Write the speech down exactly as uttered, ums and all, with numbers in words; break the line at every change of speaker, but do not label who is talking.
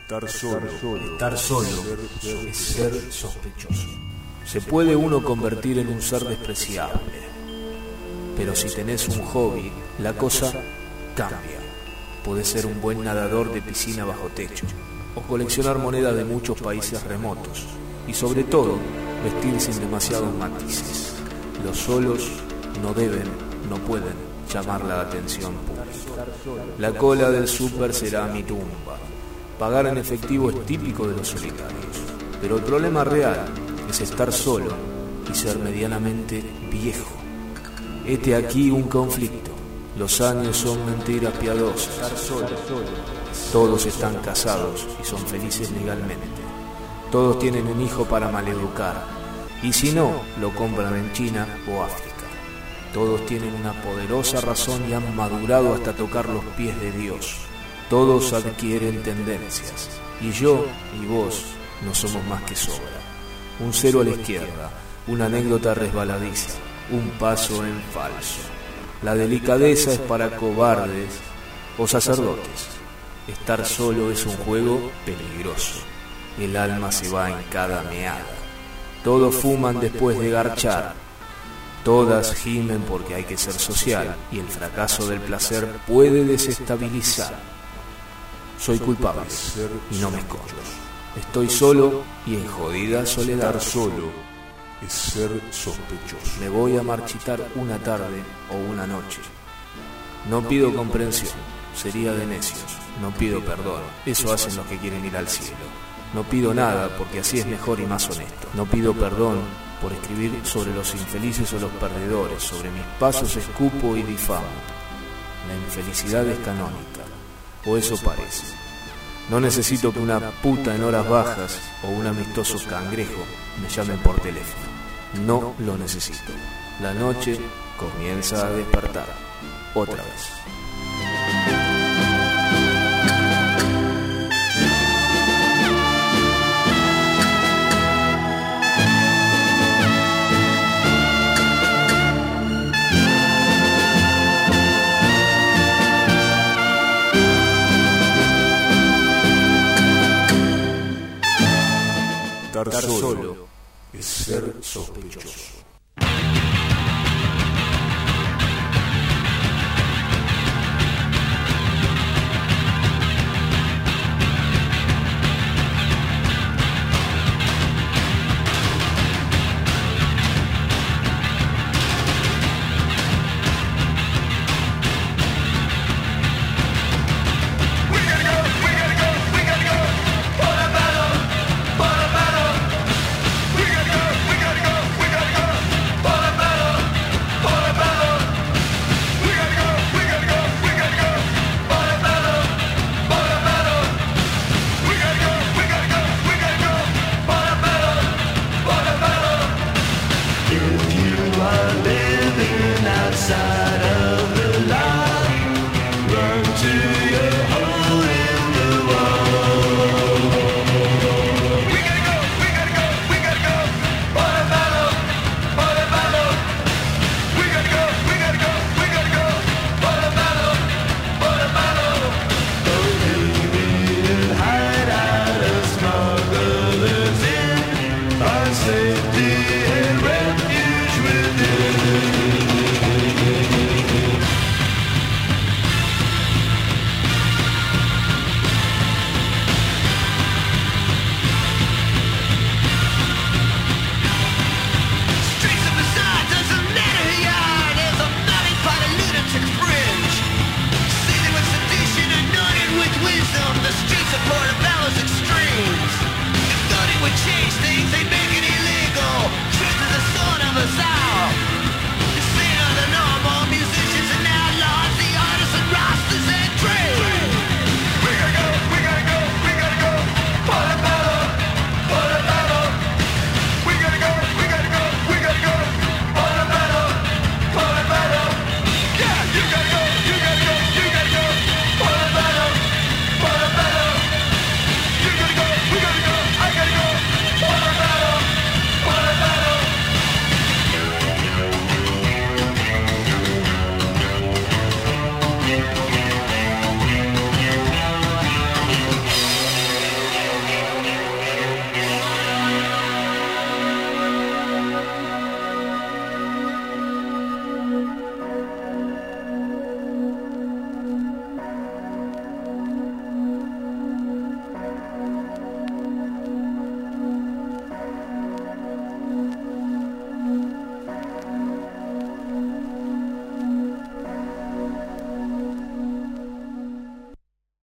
Estar solo.
Estar solo es ser sospechoso. Se puede uno convertir en un ser despreciable, pero si tenés un hobby, la cosa cambia. Podés ser un buen nadador de piscina bajo techo, o coleccionar monedas de muchos países remotos, y sobre todo, vestir sin demasiados matices. Los solos no deben, no pueden llamar la atención pública. La cola del súper será mi tumba. Pagar en efectivo es típico de los solitarios, pero el problema real es estar solo y ser medianamente viejo. Hete aquí un conflicto. Los años son mentiras piadosas. Todos están casados y son felices legalmente. Todos tienen un hijo para maleducar, y si no, lo compran en China o África. Todos tienen una poderosa razón y han madurado hasta tocar los pies de Dios. Todos adquieren tendencias, y yo y vos no somos más que sobra. Un cero a la izquierda, una anécdota resbaladiza, un paso en falso. La delicadeza es para cobardes o sacerdotes. Estar solo es un juego peligroso. El alma se va en cada meada. Todos fuman después de garchar. Todas gimen porque hay que ser social, y el fracaso del placer puede desestabilizar. Soy culpable y no me escondo. Estoy solo y en jodida soledad.
Estar solo es ser sospechoso.
Me voy a marchitar una tarde o una noche. No pido comprensión, sería de necios. No pido perdón, eso hacen los que quieren ir al cielo. No pido nada porque así es mejor y más honesto. No pido perdón por escribir sobre los infelices o los perdedores. Sobre mis pasos escupo y difamo. La infelicidad es canónica, o eso parece. No necesito que una puta en horas bajas o un amistoso cangrejo me llamen por teléfono. No lo necesito. La noche comienza a despertar. Otra vez.
Estar solo es ser sospechoso.